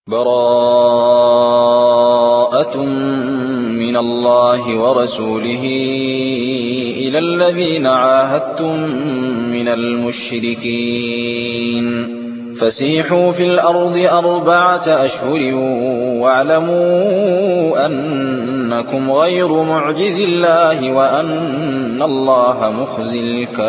براءة من الله ورسوله إلى الذين عاهدتم من المشركين فسيحوا في الأرض 4 أشهر واعلموا أنكم غير معجز الله وأن الله مخزي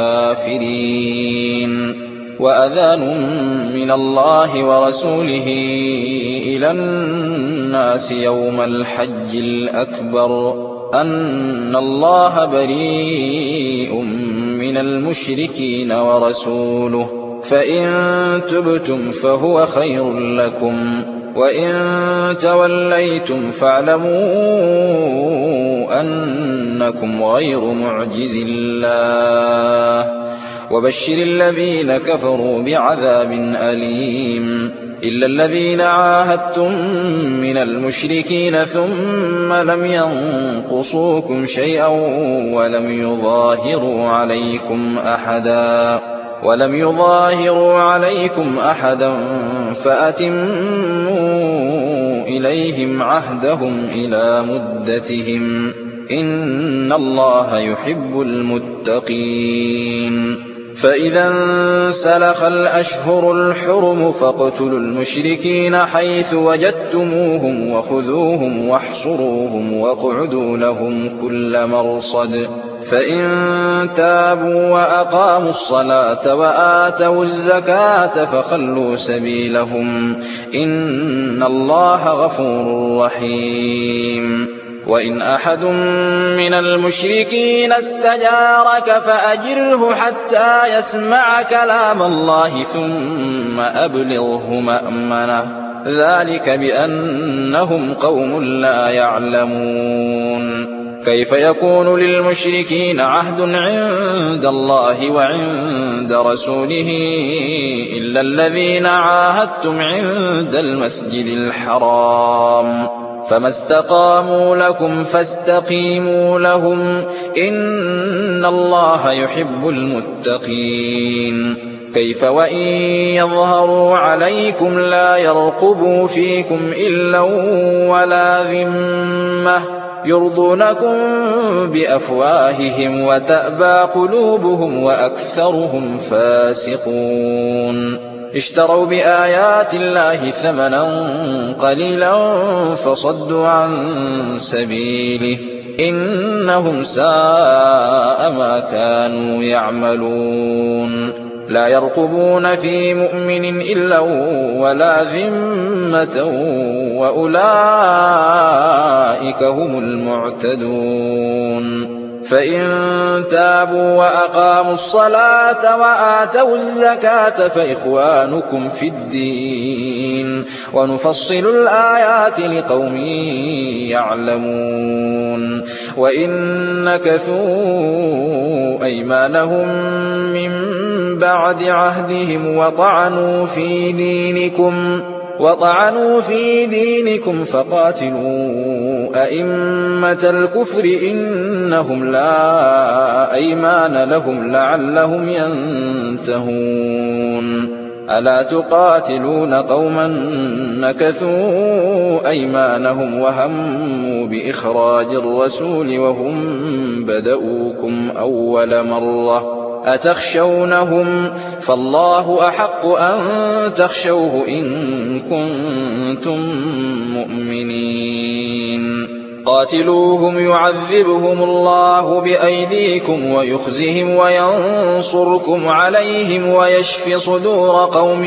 الكافرين وأذان من الله ورسوله إلى الناس يوم الحج الأكبر أن الله بريء من المشركين ورسوله فإن تبتم فهو خير لكم وإن توليتم فاعلموا أنكم غير معجز الله وبشر الذين كفروا بعذاب أليم إلا الذين عاهدتم من المشركين ثم لم ينقصوكم شيئا ولم يظاهروا عليكم أحدا فأتموا إليهم عهدهم إلى مدتهم إن الله يحب المتقين فإذا انسلخ الأشهر الحرم فاقتلوا المشركين حيث وجدتموهم وخذوهم واحصروهم واقعدوا لهم كل مرصد فإن تابوا وأقاموا الصلاة وآتوا الزكاة فخلوا سبيلهم إن الله غفور رحيم وإن أحد من المشركين استجارك فأجره حتى يسمع كلام الله ثم أبلغه مأمنه ذلك بأنهم قوم لا يعلمون كيف يكون للمشركين عهد عند الله وعند رسوله إلا الذين عاهدتم عند المسجد الحرام فما استقاموا لكم فاستقيموا لهم إن الله يحب المتقين كيف وإن يظهروا عليكم لا يرقبوا فيكم إلا ولا ذمة يرضونكم بأفواههم وتأبى قلوبهم وأكثرهم فاسقون اشتروا بآيات الله ثمنا قليلا فصدوا عن سبيله إنهم ساء ما كانوا يعملون لا يرقبون في مؤمن إلا ولا ذمة وأولئك هم المعتدون فإن تابوا وأقاموا الصلاة وآتوا الزكاة فإخوانكم في الدين ونفصل الآيات لقوم يعلمون وإن نكثوا أيمانهم من بعد عهدهم وطعنوا في دينكم فقاتلوا أئمة الكفر إنهم لا أيمان لهم لعلهم ينتهون ألا تقاتلون قوما نكثوا أيمانهم وهموا بإخراج الرسول وهم بدؤوكم أول مرة أتخشونهم فالله أحق أن تخشوه إن كنتم مؤمنين قاتلوهم يعذبهم الله بأيديكم ويخزهم وينصركم عليهم ويشف صدور قوم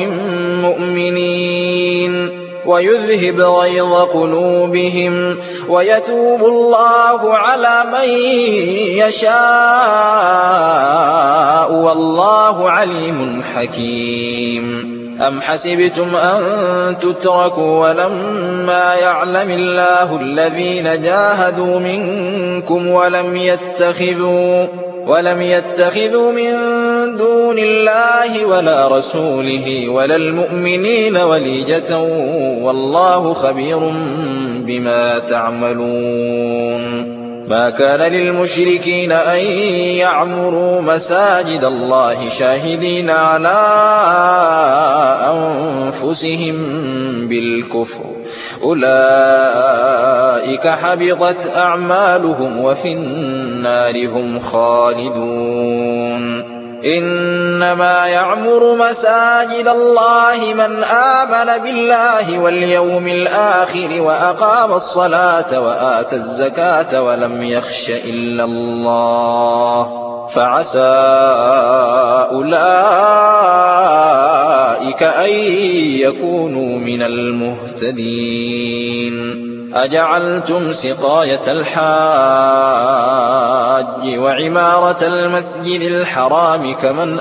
مؤمنين ويذهب غيظ قلوبهم ويتوب الله على من يشاء والله عليم حكيم أم حسبتم أن تتركوا ولما يعلم الله الذين جاهدوا منكم ولم يتخذوا من دون الله ولا رسوله ولا المؤمنين وليجة والله خبير بما تعملون ما كان للمشركين أن يعمروا مساجد الله شاهدين على أنفسهم بالكفر أولئك حبطت أعمالهم وفي النار هم خالدون إنما يعمر مساجد الله من آمن بالله واليوم الآخر وأقام الصلاة وآتى الزكاة ولم يخش إلا الله فعسى أولئك أن يكونوا من المهتدين أجعلتم سقاية الحاج وعمارة المسجد الحرام كمن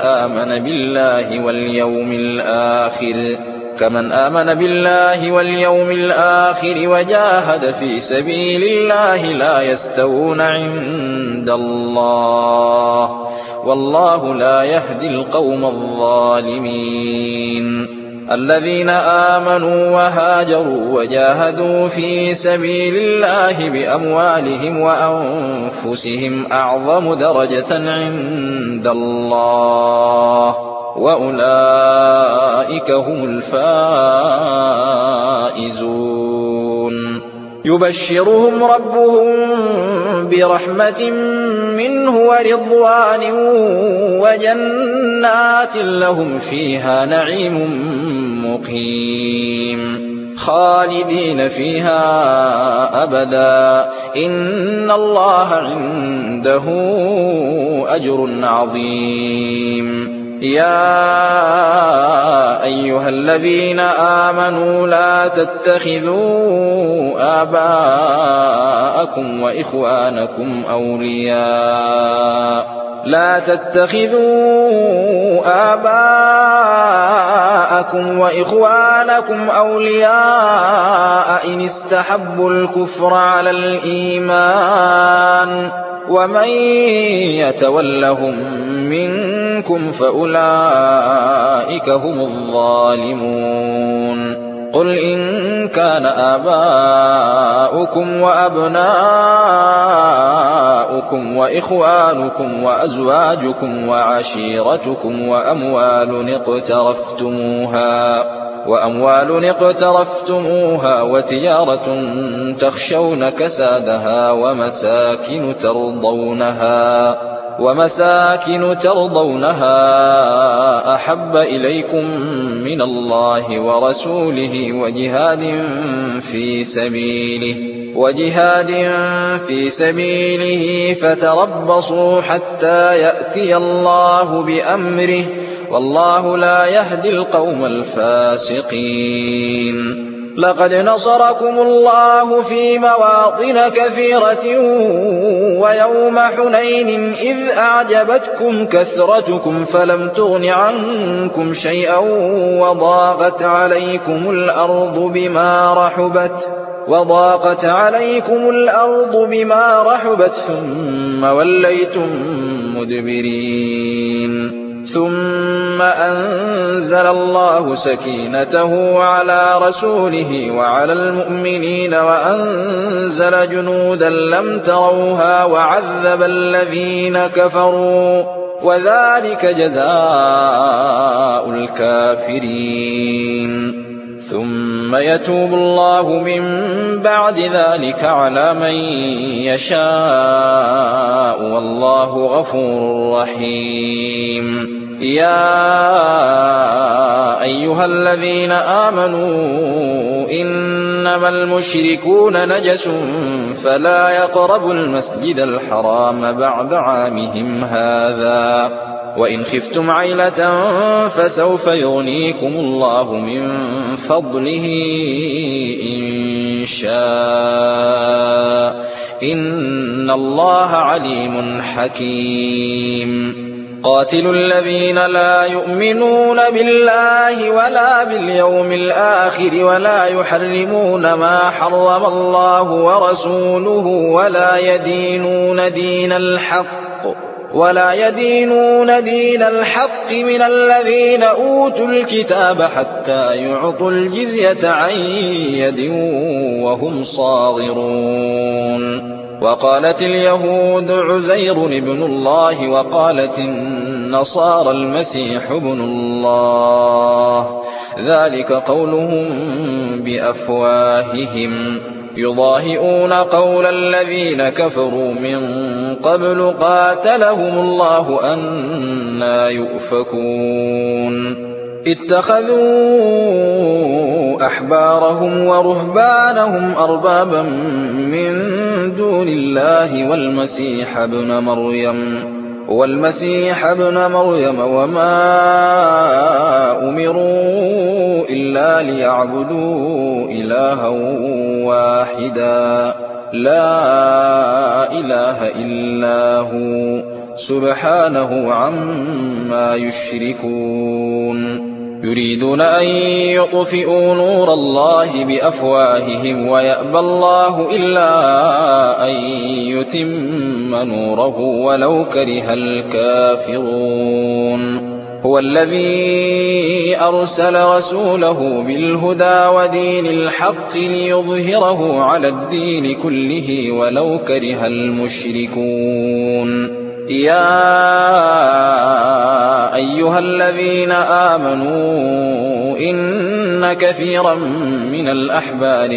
آمن بالله واليوم الآخر وجاهد في سبيل الله لا يستوون عند الله والله لا يهدي القوم الظالمين الذين آمنوا وهاجروا وجاهدوا في سبيل الله بأموالهم وأنفسهم أعظم درجة عند الله وأولئك هم الفائزون يبشرهم ربهم برحمة منه ورضوان وجنات لهم فيها نعيم مقيم خالدين فيها أبدا إن الله عنده أجر عظيم يا أيها الذين آمنوا لا تتخذوا آباءكم وإخوانكم أولياء إن استحبوا الكفر على الإيمان ومن يتولهم منكم فأولئك هم الظالمون قل إن كان آباؤكم وأبناؤكم وإخوانكم وأزواجكم وعشيرتكم وأموال اقترفتموها وتجارة تخشون كسادها ومساكن ترضونها أحب إليكم من الله ورسوله وجهاد في سبيله فتربصوا حتى يأتي الله بأمره والله لا يهدي القوم الفاسقين لقد نصركم الله في مواطن كثيرة ويوم حنين إذ أعجبتكم كثرتكم فلم تغن عنكم شيئا وضاقت عليكم الأرض بما رحبت ثم وليتم مدبرين ثم أنزل الله سكينته على رسوله وعلى المؤمنين وأنزل جنودا لم تروها وعذب الذين كفروا وذلك جزاء الكافرين ثم يتوب الله من بعد ذلك على من يشاء والله غفور رحيم يا أيها الذين آمنوا إنما المشركون نجس فلا يقربوا المسجد الحرام بعد عامهم هذا وإن خفتم عيلة فسوف يغنيكم الله من فضله إن شاء إن الله عليم حكيم قاتلوا الذين لا يؤمنون بالله ولا باليوم الآخر ولا يحرمون ما حرم الله ورسوله ولا يدينون دين الحق من الذين أوتوا الكتاب حتى يعطوا الجزية عن يد وهم صاغرون وقالت اليهود عزير ابن الله وقالت النصارى المسيح ابن الله، ذلك قولهم بأفواههم يضاهئون قول الذين كفروا من قبل قاتلهم الله أنى يؤفكون. اتخذوا أحبارهم ورهبانهم أربابا من دون الله والمسيح ابن مريم وما أمروا إلا ليعبدوا إلها واحدا لا إله إلا هو سبحانه عما يشركون. يريدون أن يطفئوا نور الله بأفواههم ويأبى الله إلا أن يتم نوره ولو كره الكافرون. هو الذي أرسل رسوله بالهدى ودين الحق ليظهره على الدين كله ولو كره المشركون. يا أيها الذين آمنوا إن كثيرا من الأحبار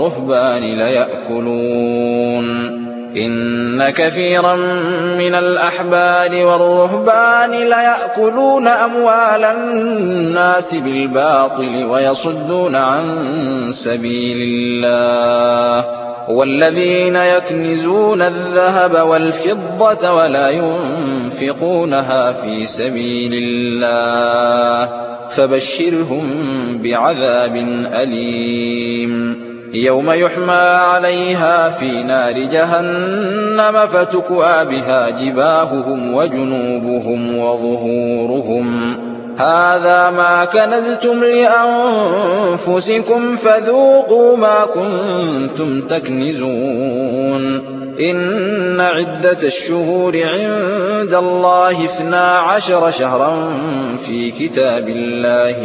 والرهبان ليأكلون أموال الناس بالباطل ويصدون عن سبيل الله، والذين يكنزون الذهب والفضة ولا ينفقونها في سبيل الله فبشرهم بعذاب أليم. يوم يحمى عليها في نار جهنم فتكوى بها جباههم وجنوبهم وظهورهم هذا ما كنزتم لأنفسكم فذوقوا ما كنتم تكنزون. إن عدة الشهور عند الله 12 شهرا في كتاب الله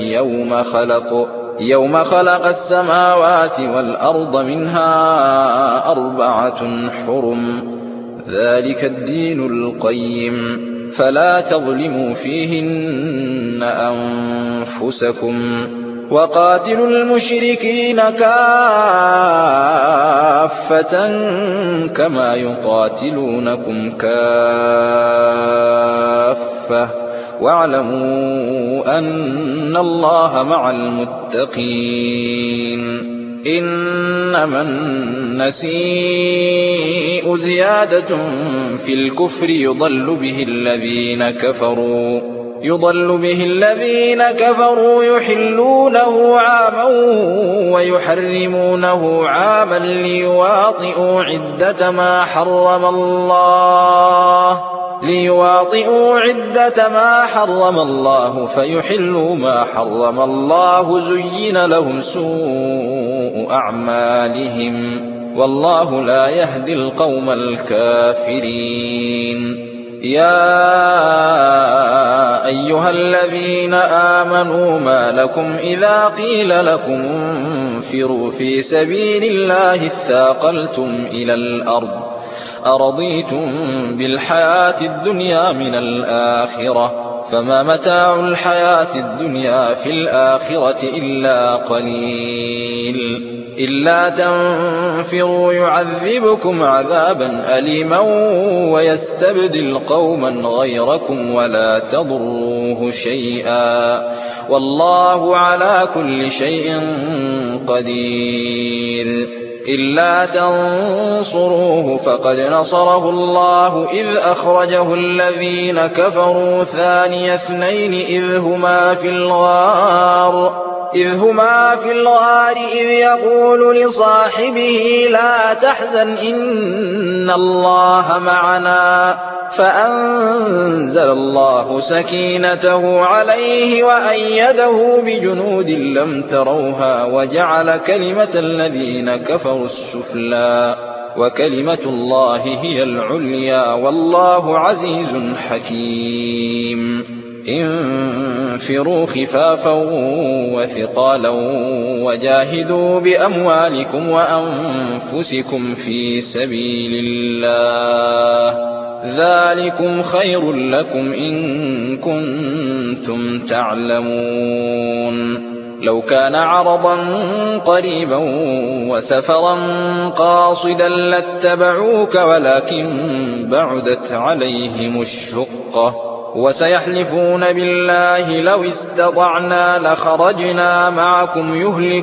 يوم خلق السماوات والأرض منها 4 حرم ذلك الدين القيم فلا تظلموا فيهن أنفسكم وقاتلوا المشركين كافة كما يقاتلونكم كافة واعلموا أن الله مع المتقين. إنما النسيء زيادة في الكفر يضل به الذين كفروا يحلونه عاما ويحرمونه عاما ليواطئوا عدة ما حرم الله فيحلوا ما حرم الله زين لهم سوء أعمالهم والله لا يهدي القوم الكافرين. يا أيها الذين آمنوا ما لكم إذا قيل لكم انفروا في سبيل الله اثاقلتم إلى الأرض أرضيتم بالحياة الدنيا من الآخرة فما متاع الحياة الدنيا في الآخرة إلا قليل. إلا تنفروا يعذبكم عذابا أليما ويستبدل قوما غيركم ولا تضروه شيئا والله على كل شيء قدير. إلا تنصروه فقد نصره الله إذ أخرجه الذين كفروا ثاني اثنين إذ هما في الغار إذ يقول لصاحبه لا تحزن إن الله معنا فأنزل الله سكينته عليه وأيده بجنود لم تروها وجعل كلمة الذين كفروا السفلى وكلمة الله هي العليا والله عزيز حكيم. انفروا خفافا وثقالا وجاهدوا بأموالكم وأنفسكم في سبيل الله ذلكم خير لكم إن كنتم تعلمون لو كان عرضا قريبا وسفرا قاصدا لاتبعوك ولكن بعدت عليهم الشقة وسيحلفون بالله لو استطعنا لخرجنا معكم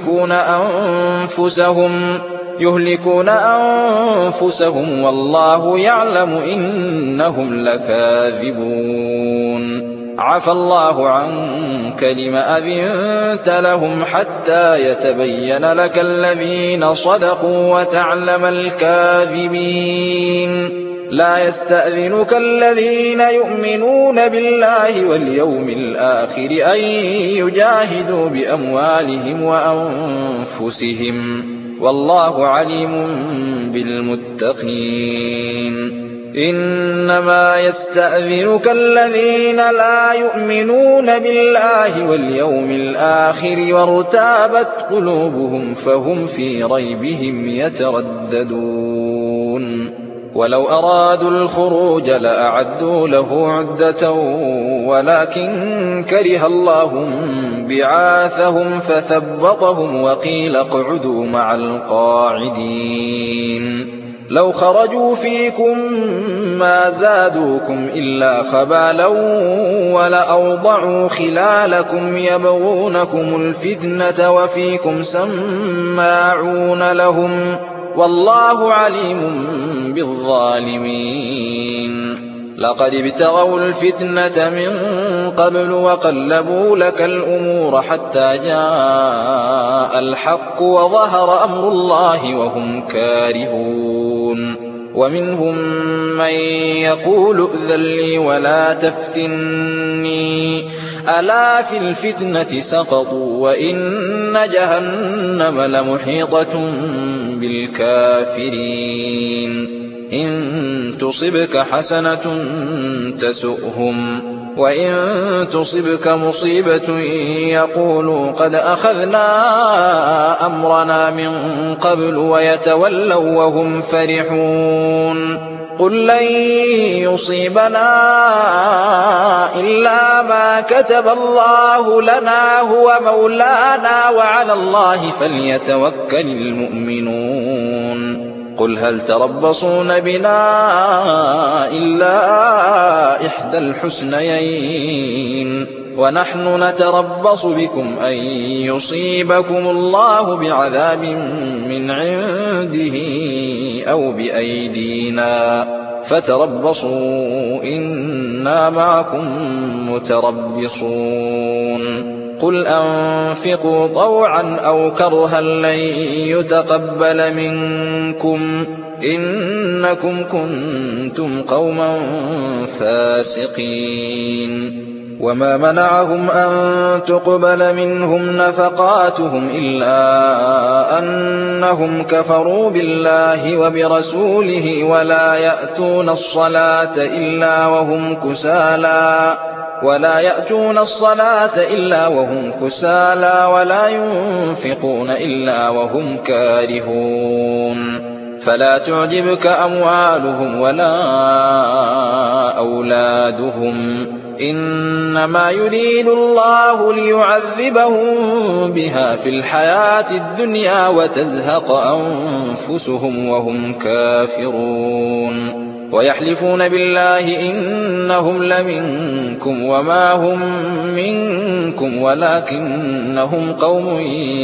يهلكون أنفسهم والله يعلم إنهم لكاذبون عفى الله عنك لم أذنت لهم حتى يتبين لك الذين صدقوا وتعلم الكاذبين لا يستأذنك الذين يؤمنون بالله واليوم الآخر أن يجاهدوا بأموالهم وأنفسهم والله عليم بالمتقين إنما يستأذنك الذين لا يؤمنون بالله واليوم الآخر وارتابت قلوبهم فهم في ريبهم يترددون ولو أرادوا الخروج لأعدوا له عدة ولكن كره الله بعاثهم فثبطهم وقيل اقعدوا مع القاعدين لو خرجوا فيكم ما زادوكم إلا خبالا ولأوضعوا خلالكم يبغونكم الفتنة وفيكم سماعون لهم والله عليم بالظالمين لقد ابتغوا الفتنة من قبل وقلبوا لك الأمور حتى جاء الحق وظهر أمر الله وهم كارهون ومنهم من يقول ائذن لي ولا تفتني ألا في الفتنة سقطوا وإن جهنم لمحيطة بالكافرين إن تصبك حسنة تسؤهم وإن تصبك مصيبة يقولوا قد أخذنا أمرنا من قبل ويتولوا وهم فرحون قل لن يصيبنا إلا ما كتب الله لنا هو مولانا وعلى الله فليتوكل المؤمنون قل هل تربصون بنا إلا إحدى الحسنيين ونحن نتربص بكم أن يصيبكم الله بعذاب من عنده أو بأيدينا فتربصوا إنا معكم متربصون قل أنفقوا طوعا أو كرها لن يتقبل منكم إنكم كنتم قوما فاسقين وما منعهم أن تقبل منهم نفقاتهم إلا أنهم كفروا بالله وبرسوله ولا يأتون الصلاة إلا وهم كسالى ولا ينفقون إلا وهم كارهون فلا تعجبك أموالهم ولا أولادهم إنما يريد الله ليعذبهم بها في الحياة الدنيا وتزهق أنفسهم وهم كافرون ويحلفون بالله إنهم لمنكم وما هم منكم ولكنهم قوم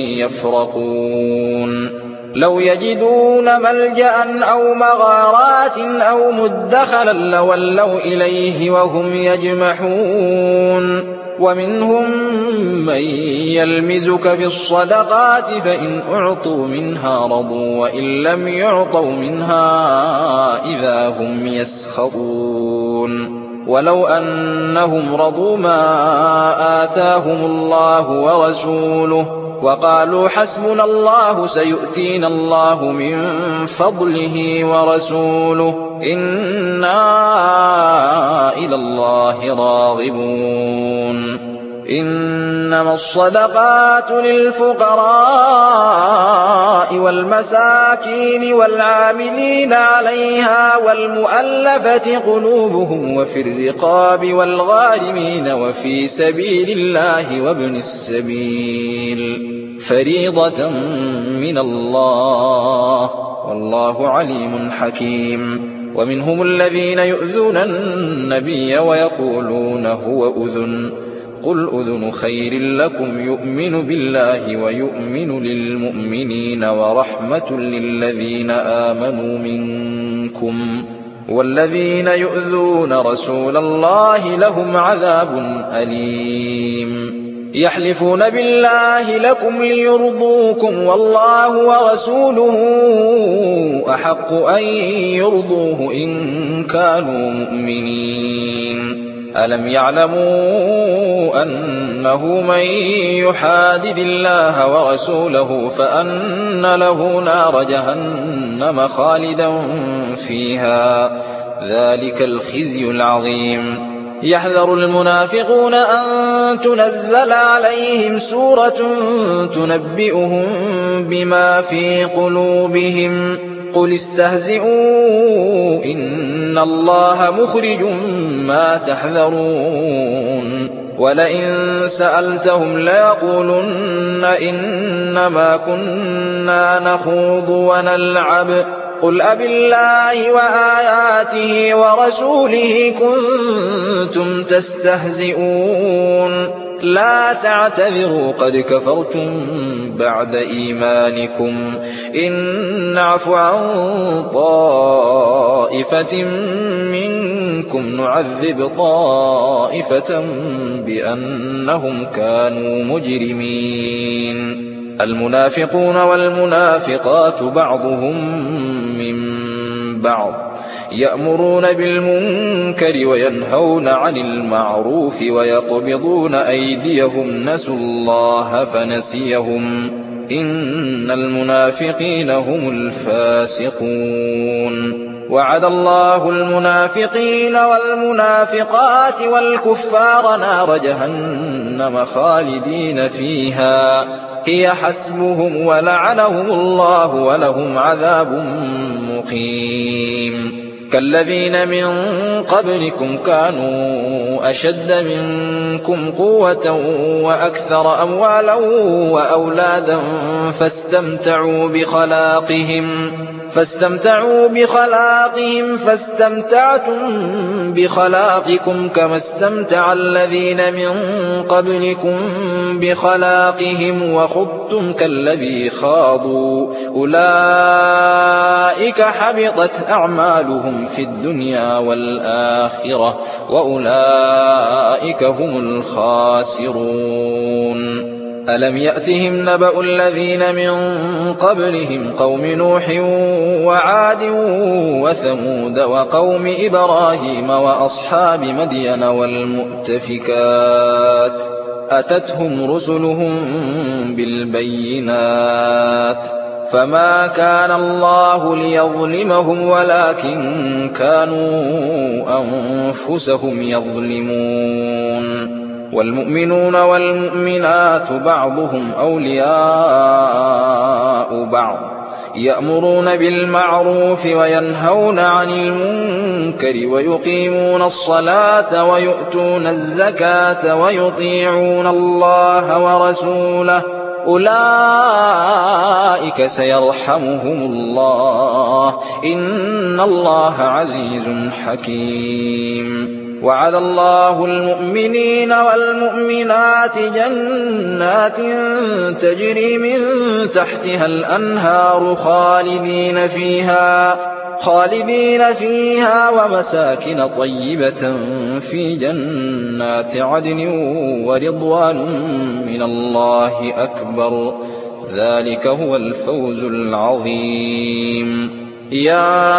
يفرقون لو يجدون ملجأ أو مغارات أو مدخلا لولوا إليه وهم يجمحون ومنهم من يلمزك في الصدقات فإن أعطوا منها رضوا وإن لم يعطوا منها إذا هم يسخطون ولو أنهم رضوا ما آتاهم الله ورسوله وقالوا حسبنا الله سيؤتينا الله من فضله ورسوله إنا إلى الله راغبون إنما الصدقات للفقراء والمساكين والعاملين عليها والمؤلفة قلوبهم وفي الرقاب والغارمين وفي سبيل الله وابن السبيل فريضة من الله والله عليم حكيم ومنهم الذين يؤذون النبي ويقولون هو أذن قل أذن خير لكم يؤمن بالله ويؤمن للمؤمنين ورحمة للذين آمنوا منكم والذين يؤذون رسول الله لهم عذاب أليم يحلفون بالله لكم ليرضوكم والله ورسوله أحق أن يرضوه إن كانوا مؤمنين ألم يعلموا أنه من يحادد الله ورسوله فأن له نار جهنم خالدا فيها ذلك الخزي العظيم يحذر المنافقون أن تنزل عليهم سورة تنبئهم بما في قلوبهم قل استهزئوا إن الله مخرج ما تحذرون ولئن سألتهم ليقولن إنما كنا نخوض ونلعب قل أبالله وآياته ورسوله كنتم تستهزئون لا تعتذروا قد كفرتم بعد إيمانكم إن نعف عن طائفة منكم نعذب طائفة بأنهم كانوا مجرمين المنافقون والمنافقات بعضهم من بعض يأمرون بالمنكر وينهون عن المعروف ويقبضون أيديهم نسوا الله فنسيهم إن المنافقين هم الفاسقون وعد الله المنافقين والمنافقات والكفار نار جهنم خالدين فيها هي حسبهم ولعنهم الله ولهم عذاب مقيم كالذين من قبلكم كانوا أشد منكم قوة وأكثر أموالا وأولادا فاستمتعوا بخلاقهم فاستمتعتم بخلاقكم كما استمتع الذين من قبلكم بخلاقهم وخضتم كالذي خاضوا أولئك حبطت أعمالهم في الدنيا والآخرة وأولئك هم الخاسرون ألم يأتهم نبأ الذين من قبلهم قوم نوح وعاد وثمود وقوم إبراهيم وأصحاب مدين والمؤتفكات أتتهم رسلهم بالبينات فما كان الله ليظلمهم ولكن كانوا أنفسهم يظلمون والمؤمنون والمؤمنات بعضهم أولياء بعض يأمرون بالمعروف وينهون عن المنكر ويقيمون الصلاة ويؤتون الزكاة ويطيعون الله ورسوله أولئك سيرحمهم الله إن الله عزيز حكيم وعد الله المؤمنين والمؤمنات جنات تجري من تحتها الأنهار خالدين فيها ومساكن طيبة في جنات عدن ورضوان من الله أكبر ذلك هو الفوز العظيم يا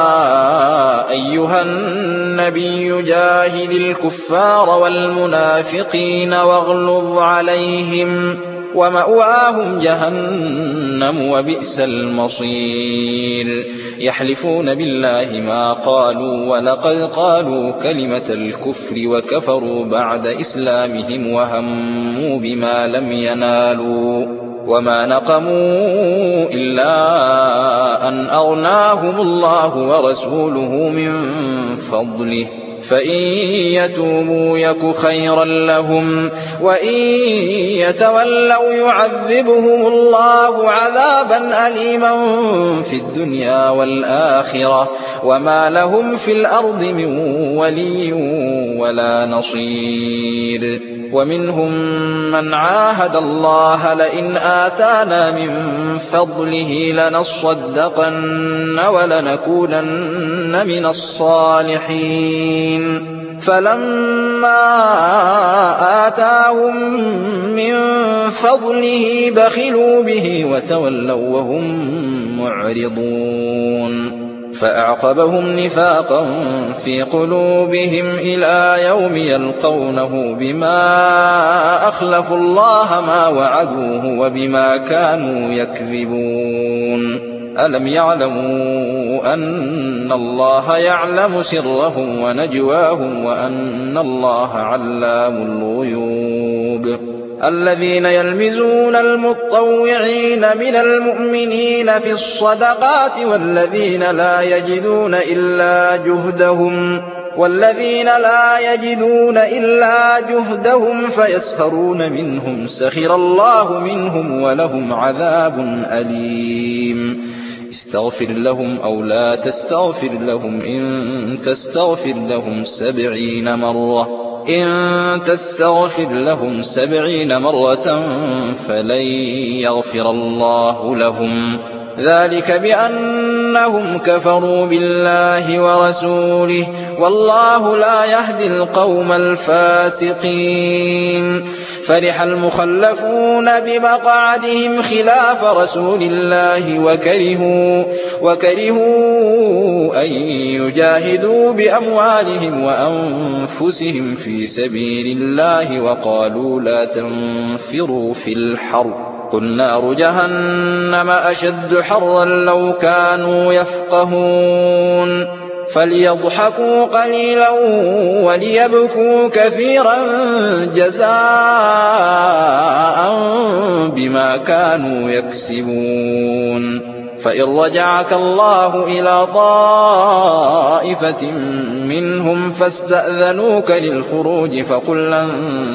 أيها النبي جاهد الكفار والمنافقين واغلظ عليهم ومأواهم جهنم وبئس المصير يحلفون بالله ما قالوا ولقد قالوا كلمة الكفر وكفروا بعد إسلامهم وهموا بما لم ينالوا وما نقموا إلا أن أغناهم الله ورسوله من فضله فإن يتوبوا يك خيرا لهم وإن يتولوا يعذبهم الله عذابا أليما في الدنيا والآخرة وما لهم في الأرض من ولي ولا نصير ومنهم من عاهد الله لئن آتانا من فضله لنصدقن ولنكونن من الصالحين فلما آتاهم من فضله بخلوا به وتولوا وهم معرضون فأعقبهم نفاقا في قلوبهم إلى يوم يلقونه بما أخلفوا الله ما وعدوه وبما كانوا يكذبون ألم يعلموا أن الله يعلم سرهم ونجواهم وأن الله علام الغيوب الذين يلمزون المطوعين من المؤمنين في الصدقات والذين لا يجدون إلا جهدهم فيسخرون منهم سخر الله منهم ولهم عذاب أليم استغفر لهم أو لا تستغفر لهم إن تستغفر لهم 70 مرة فلن يغفر الله لهم ذلك بأنهم كفروا بالله ورسوله والله لا يهدي القوم الفاسقين فرح المخلفون بمقعدهم خلاف رسول الله وكرهوا أن يجاهدوا بأموالهم وأنفسهم في سبيل الله وقالوا لا تنفروا في الحر قل نار جهنم أشد حرا لو كانوا يفقهون فليضحكوا قليلا وليبكوا كثيرا جزاء بما كانوا يكسبون فإن رجعك الله إلى طائفة منهم فاستأذنوك للخروج فقل لن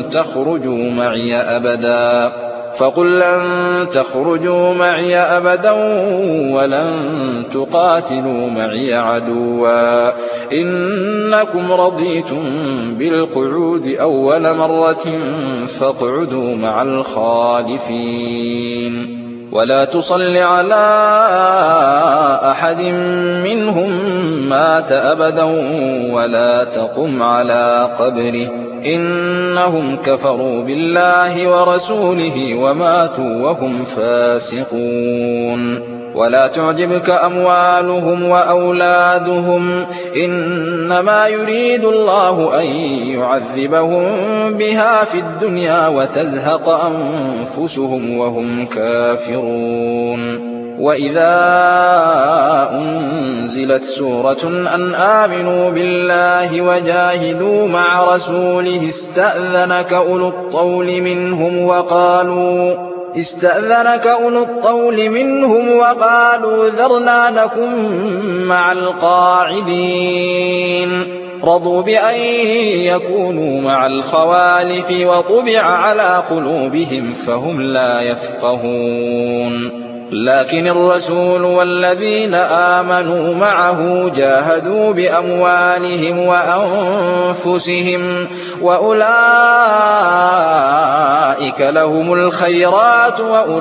تخرجوا معي أبدا ولن تقاتلوا معي عدوا إنكم رضيتم بالقعود أول مرة فاقعدوا مع الخالفين ولا تصل على أحد منهم مات أبدا ولا تقم على قبره إنهم كفروا بالله ورسوله وماتوا وهم فاسقون ولا تعجبك أموالهم وأولادهم إنما يريد الله أن يعذبهم بها في الدنيا وتزهق أنفسهم وهم كافرون وإذا أنزلت سورة أن آمنوا بالله وجاهدوا مع رسوله استأذنك أولو الطول منهم وقالوا ذرنا نكن مع القاعدين رضوا بأن يكونوا مع الخوالف وطبع على قلوبهم فهم لا يفقهون لكن الرسول والذين آمنوا معه جاهدوا بأموالهم وأنفسهم وأولئك لهم الخيرات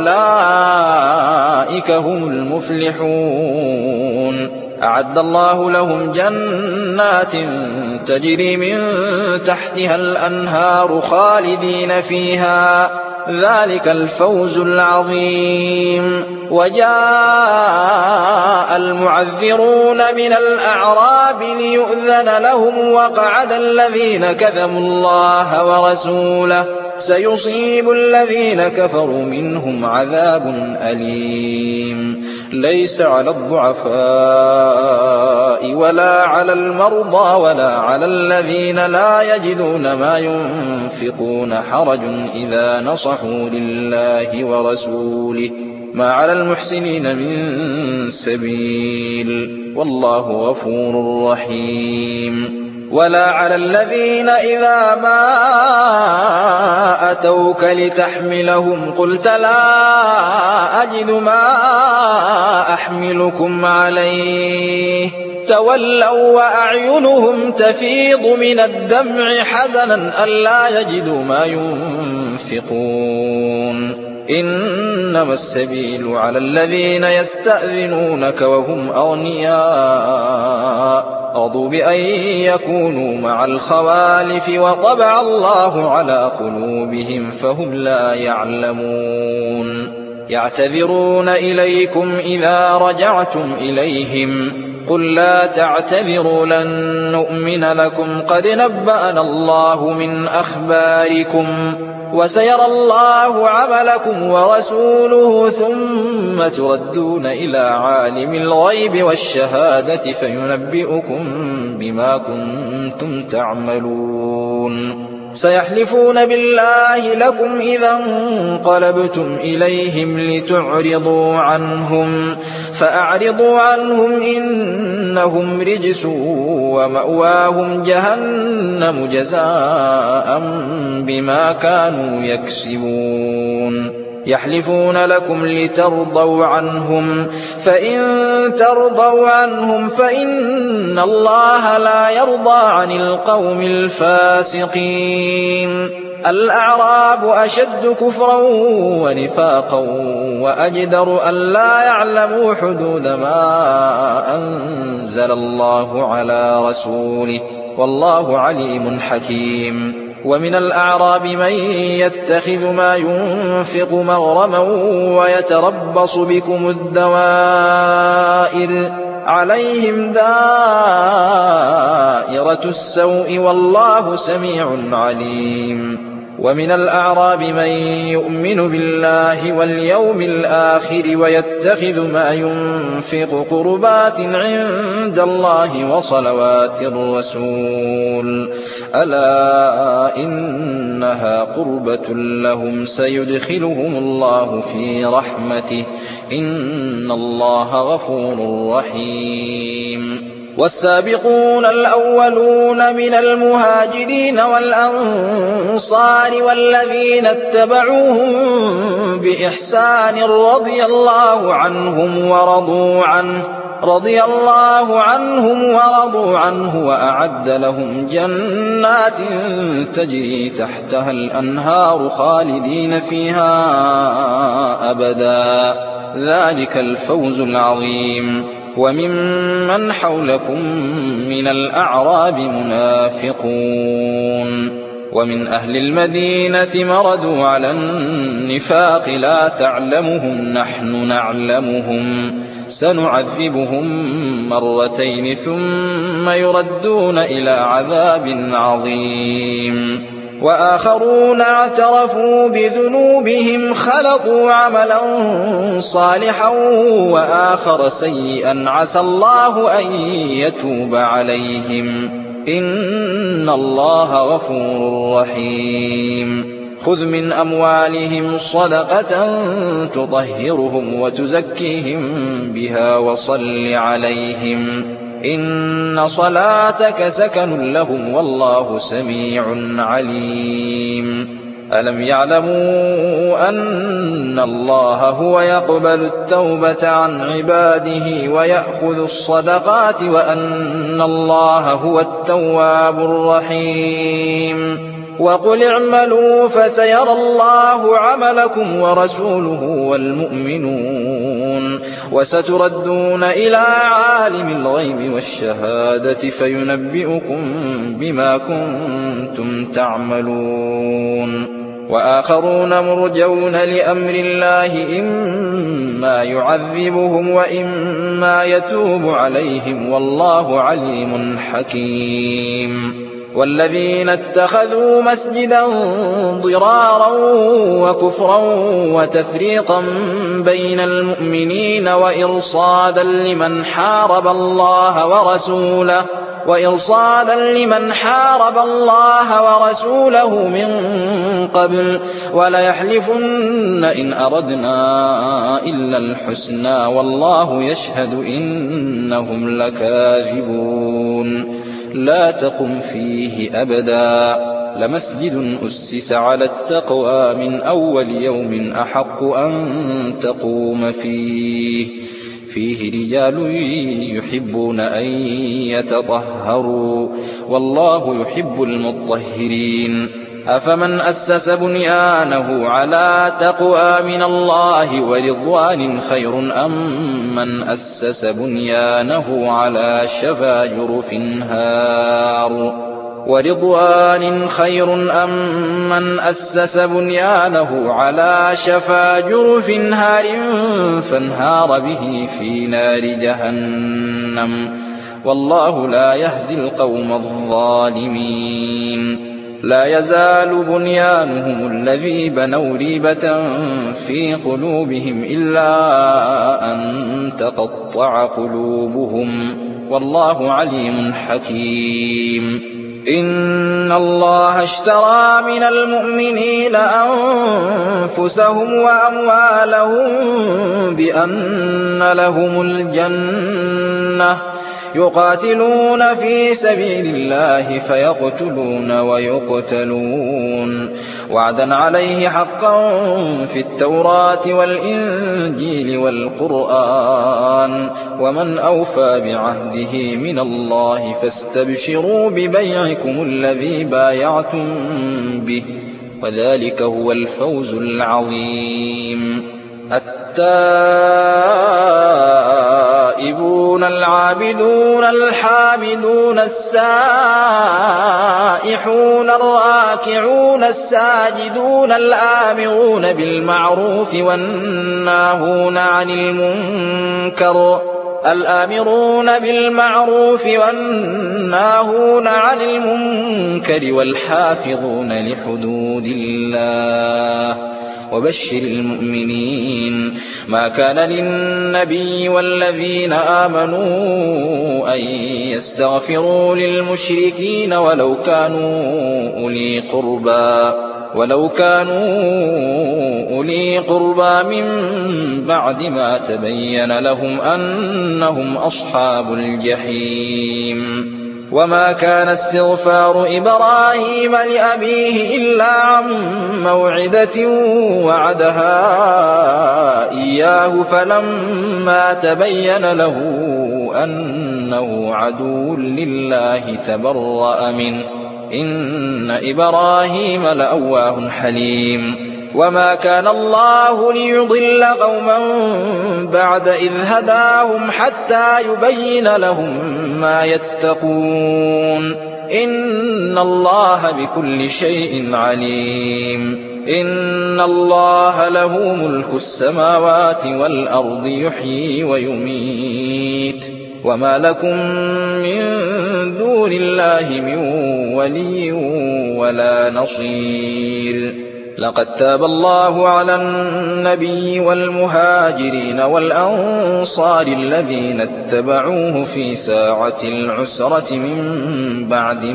وأولئك هم المفلحون أعد الله لهم جنات تجري من تحتها الأنهار خالدين فيها ذلك الفوز العظيم وجاء المعذرون من الأعراب ليؤذن لهم وقعد الذين كذبوا الله ورسوله سيصيب الذين كفروا منهم عذاب أليم ليس على الضعفاء ولا على المرضى ولا على الذين لا يجدون ما ينفقون حرج إذا نصحوا لله ورسوله ما على المحسنين من سبيل والله غفور رحيم ولا على الذين إذا ما أتوك لتحملهم قلت لا أجد ما أحملكم عليه تولوا وأعينهم تفيض من الدمع حزنا ألا يجدوا ما ينفقون إنما السبيل على الذين يستأذنونك وهم أغنياء رضوا بأن يكونوا مع الخوالف وطبع الله على قلوبهم فهم لا يعلمون يعتذرون إليكم إذا رجعتم إليهم قل لا تعتذروا لن نؤمن لكم قد نبأنا الله من أخباركم وسيرى الله عملكم ورسوله ثم تردون إلى عالم الغيب والشهادة فينبئكم بما كنتم تعملون سيحلفون بالله لكم إذا انقلبتم إليهم لتعرضوا عنهم فأعرضوا عنهم إنهم رجس ومأواهم جهنم جزاء بما كانوا يكسبون يحلفون لكم لترضوا عنهم فإن ترضوا عنهم فإن الله لا يرضى عن القوم الفاسقين الأعراب أشد كفرا ونفاقا وأجدر أن لا يعلموا حدود ما أنزل الله على رسوله والله عليم حكيم ومن الأعراب من يتخذ ما ينفق مغرما ويتربص بكم الدوائر عليهم دائرة السوء والله سميع عليم ومن الأعراب من يؤمن بالله واليوم الآخر ويتخذ ما ينفق قربات عند الله وصلوات الرسول ألا إنها قربة لهم سيدخلهم الله في رحمته إن الله غفور رحيم والسابقون الأولون من المهاجرين والأنصار والذين اتبعوهم بإحسان رضي الله عنهم ورضوا عنه وأعد لهم جنات تجري تحتها الأنهار خالدين فيها أبدا ذلك الفوز العظيم وممن حولكم من الأعراب منافقون ومن أهل المدينة مردوا على النفاق لا تعلمهم نحن نعلمهم سنعذبهم مرتين ثم يردون إلى عذاب عظيم وآخرون اعترفوا بذنوبهم خلقوا عملا صالحا وآخر سيئا عسى الله أن يتوب عليهم إن الله غفور رحيم خذ من أموالهم صدقة تطهرهم وتزكيهم بها وصل عليهم إن صلاتك سكن لهم والله سميع عليم ألم يعلموا أن الله هو يقبل التوبة عن عباده ويأخذ الصدقات وأن الله هو التواب الرحيم وقل اعملوا فسيرى الله عملكم ورسوله والمؤمنون وستردون إلى عالم الغيب والشهادة فينبئكم بما كنتم تعملون وآخرون مرجون لأمر الله إما يعذبهم وإما يتوب عليهم والله عليم حكيم والذين اتخذوا مسجدا ضرارا وكفرا وتفريقا بين المؤمنين وإرصادا لمن حارب الله ورسوله من قبل وليحلفن إن أردنا إلا الحسنى والله يشهد إنهم لكاذبون لا تقم فيه أبدا لمسجد أسس على التقوى من أول يوم أحق أن تقوم فيه رجال يحبون أن يتطهروا والله يحب المطهرين أفمن أسس بنيانه على تقوى من الله ورضوان خير أم من أسس بنيانه على شفا جرف هار فانهار به في نار جهنم والله لا يهدي القوم الظالمين لا يزال بنيانهم الذي بنوا ريبة في قلوبهم إلا أن تقطع قلوبهم والله عليم حكيم إن الله اشترى من المؤمنين أنفسهم وأموالهم بأن لهم الجنة يقاتلون في سبيل الله فيقتلون ويقتلون وعدا عليه حقا في التوراة والإنجيل والقرآن ومن أوفى بعهده من الله فاستبشروا ببيعكم الذي بايعتم به وذلك هو الفوز العظيم التائبون العابدون الحامدون السائحون الراكعون الساجدون الآمرون بالمعروف والناهون عن المنكر والحافظون لحدود الله وبشر المؤمنين ما كان للنبي والذين آمنوا أن يستغفروا للمشركين ولو كانوا أولي قربى من بعد ما تبين لهم أنهم أصحاب الجحيم وما كان استغفار إبراهيم لأبيه إلا عن موعدة وعدها إياه فلما تبين له أنه عدو لله تبرأ منه إن إبراهيم لأواه حليم وما كان الله ليضل قوما بعد إذ هداهم حتى يبين لهم ما يتقون إن الله بكل شيء عليم إن الله له ملك السماوات والأرض يحيي ويميت وما لكم من دون الله من ولي ولا نصير لقد تاب الله على النبي والمهاجرين والأنصار الذين اتبعوه في ساعة العسرة من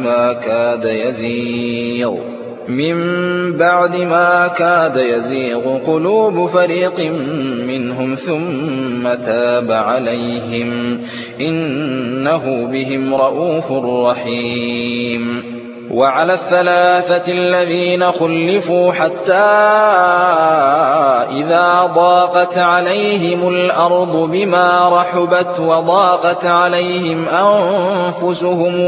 بعد ما كاد يزيغ قلوب فريق منهم ثم تاب عليهم إنه بهم رءوف رحيم وعلى الثلاثة الذين خلفوا حتى إذا ضاقت عليهم الأرض بما رحبت وضاقت عليهم أنفسهم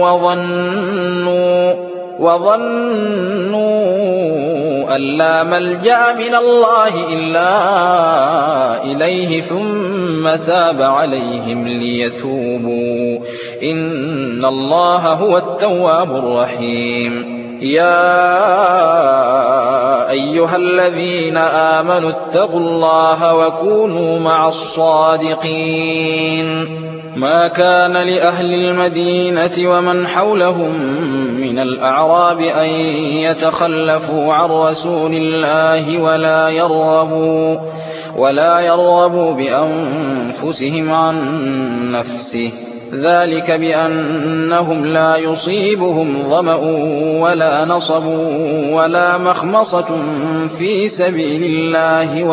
وظنوا أن لا ملجأ من الله إلا إليه ثم تاب عليهم ليتوبوا إن الله هو التواب الرحيم يا أيها الذين آمنوا اتقوا الله وكونوا مع الصادقين ما كان لأهل المدينة ومن حولهم من الأعراب أن يتخلفوا عن رسول الله ولا يرغبوا بأنفسهم عن نفسه ذلك بأنهم لا يصيبهم ظمأ ولا نصب ولا مخمصة في سبيل الله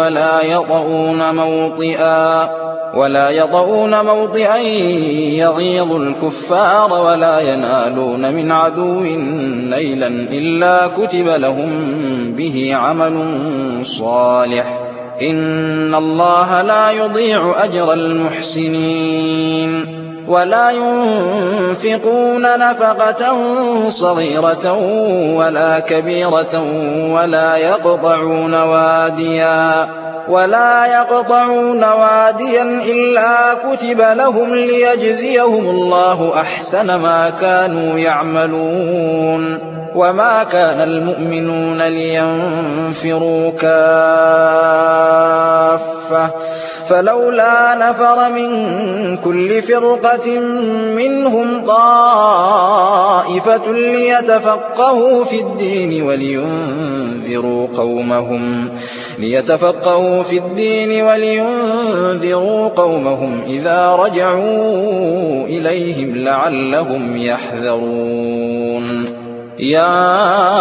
ولا يطؤون موطئا يغيظ الكفار ولا ينالون من عدو نيلا إلا كتب لهم به عمل صالح إن الله لا يضيع أجر المحسنين ولا ينفقون نفقة صغيرة ولا كبيرة ولا يقطعون واديا إلا كتب لهم ليجزيهم الله أحسن ما كانوا يعملون وما كان المؤمنون لينفروا كافة فلولا نفر من كل فرقة منهم طائفة ليتفقهوا في الدين ولينذروا قومهم إذا رجعوا إليهم لعلهم يحذرون يا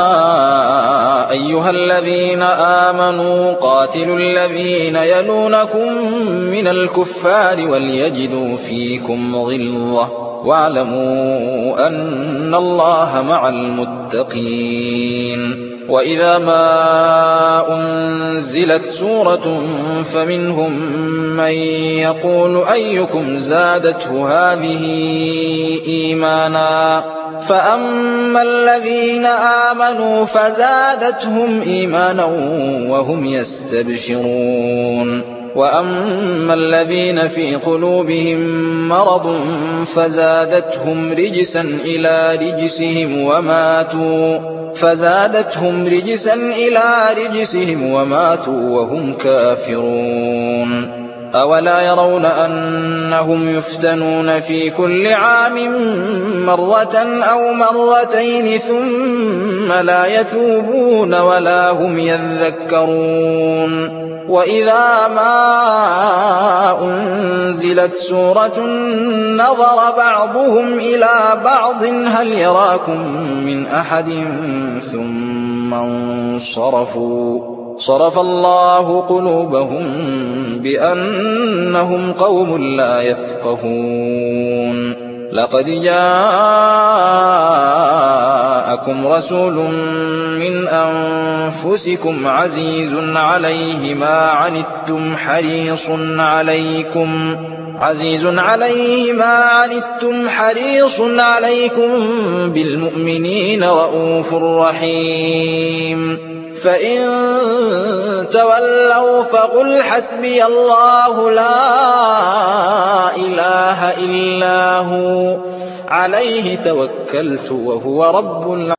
أيها الذين آمنوا قاتلوا الذين يلونكم من الكفار وليجدوا فيكم غلظة واعلموا أن الله مع المتقين وإذا ما أنزلت سورة فمنهم من يقول أيكم زادته هذه إيمانا فأما الذين آمنوا فزادتهم إيمانا وهم يستبشرون وأما الذين في قلوبهم مرض فزادتهم رجسا إلى رجسهم وماتوا وهم كافرون أولا يرون أنهم يفتنون في كل عام مرة أو مرتين ثم لا يتوبون ولا هم يذكرون وإذا ما أنزلت سورة نظر بعضهم إلى بعض هل يراكم من أحد ثم انصرفوا صرف الله قلوبهم بأنهم قوم لا يفقهون لقد جاءكم رسول من أنفسكم عزيز عليه ما عنتم حريص عليكم بالمؤمنين رءوف رحيم فإن تولوا فقل حسبي الله لا إله إلا هو عليه توكلت وهو رب العالمين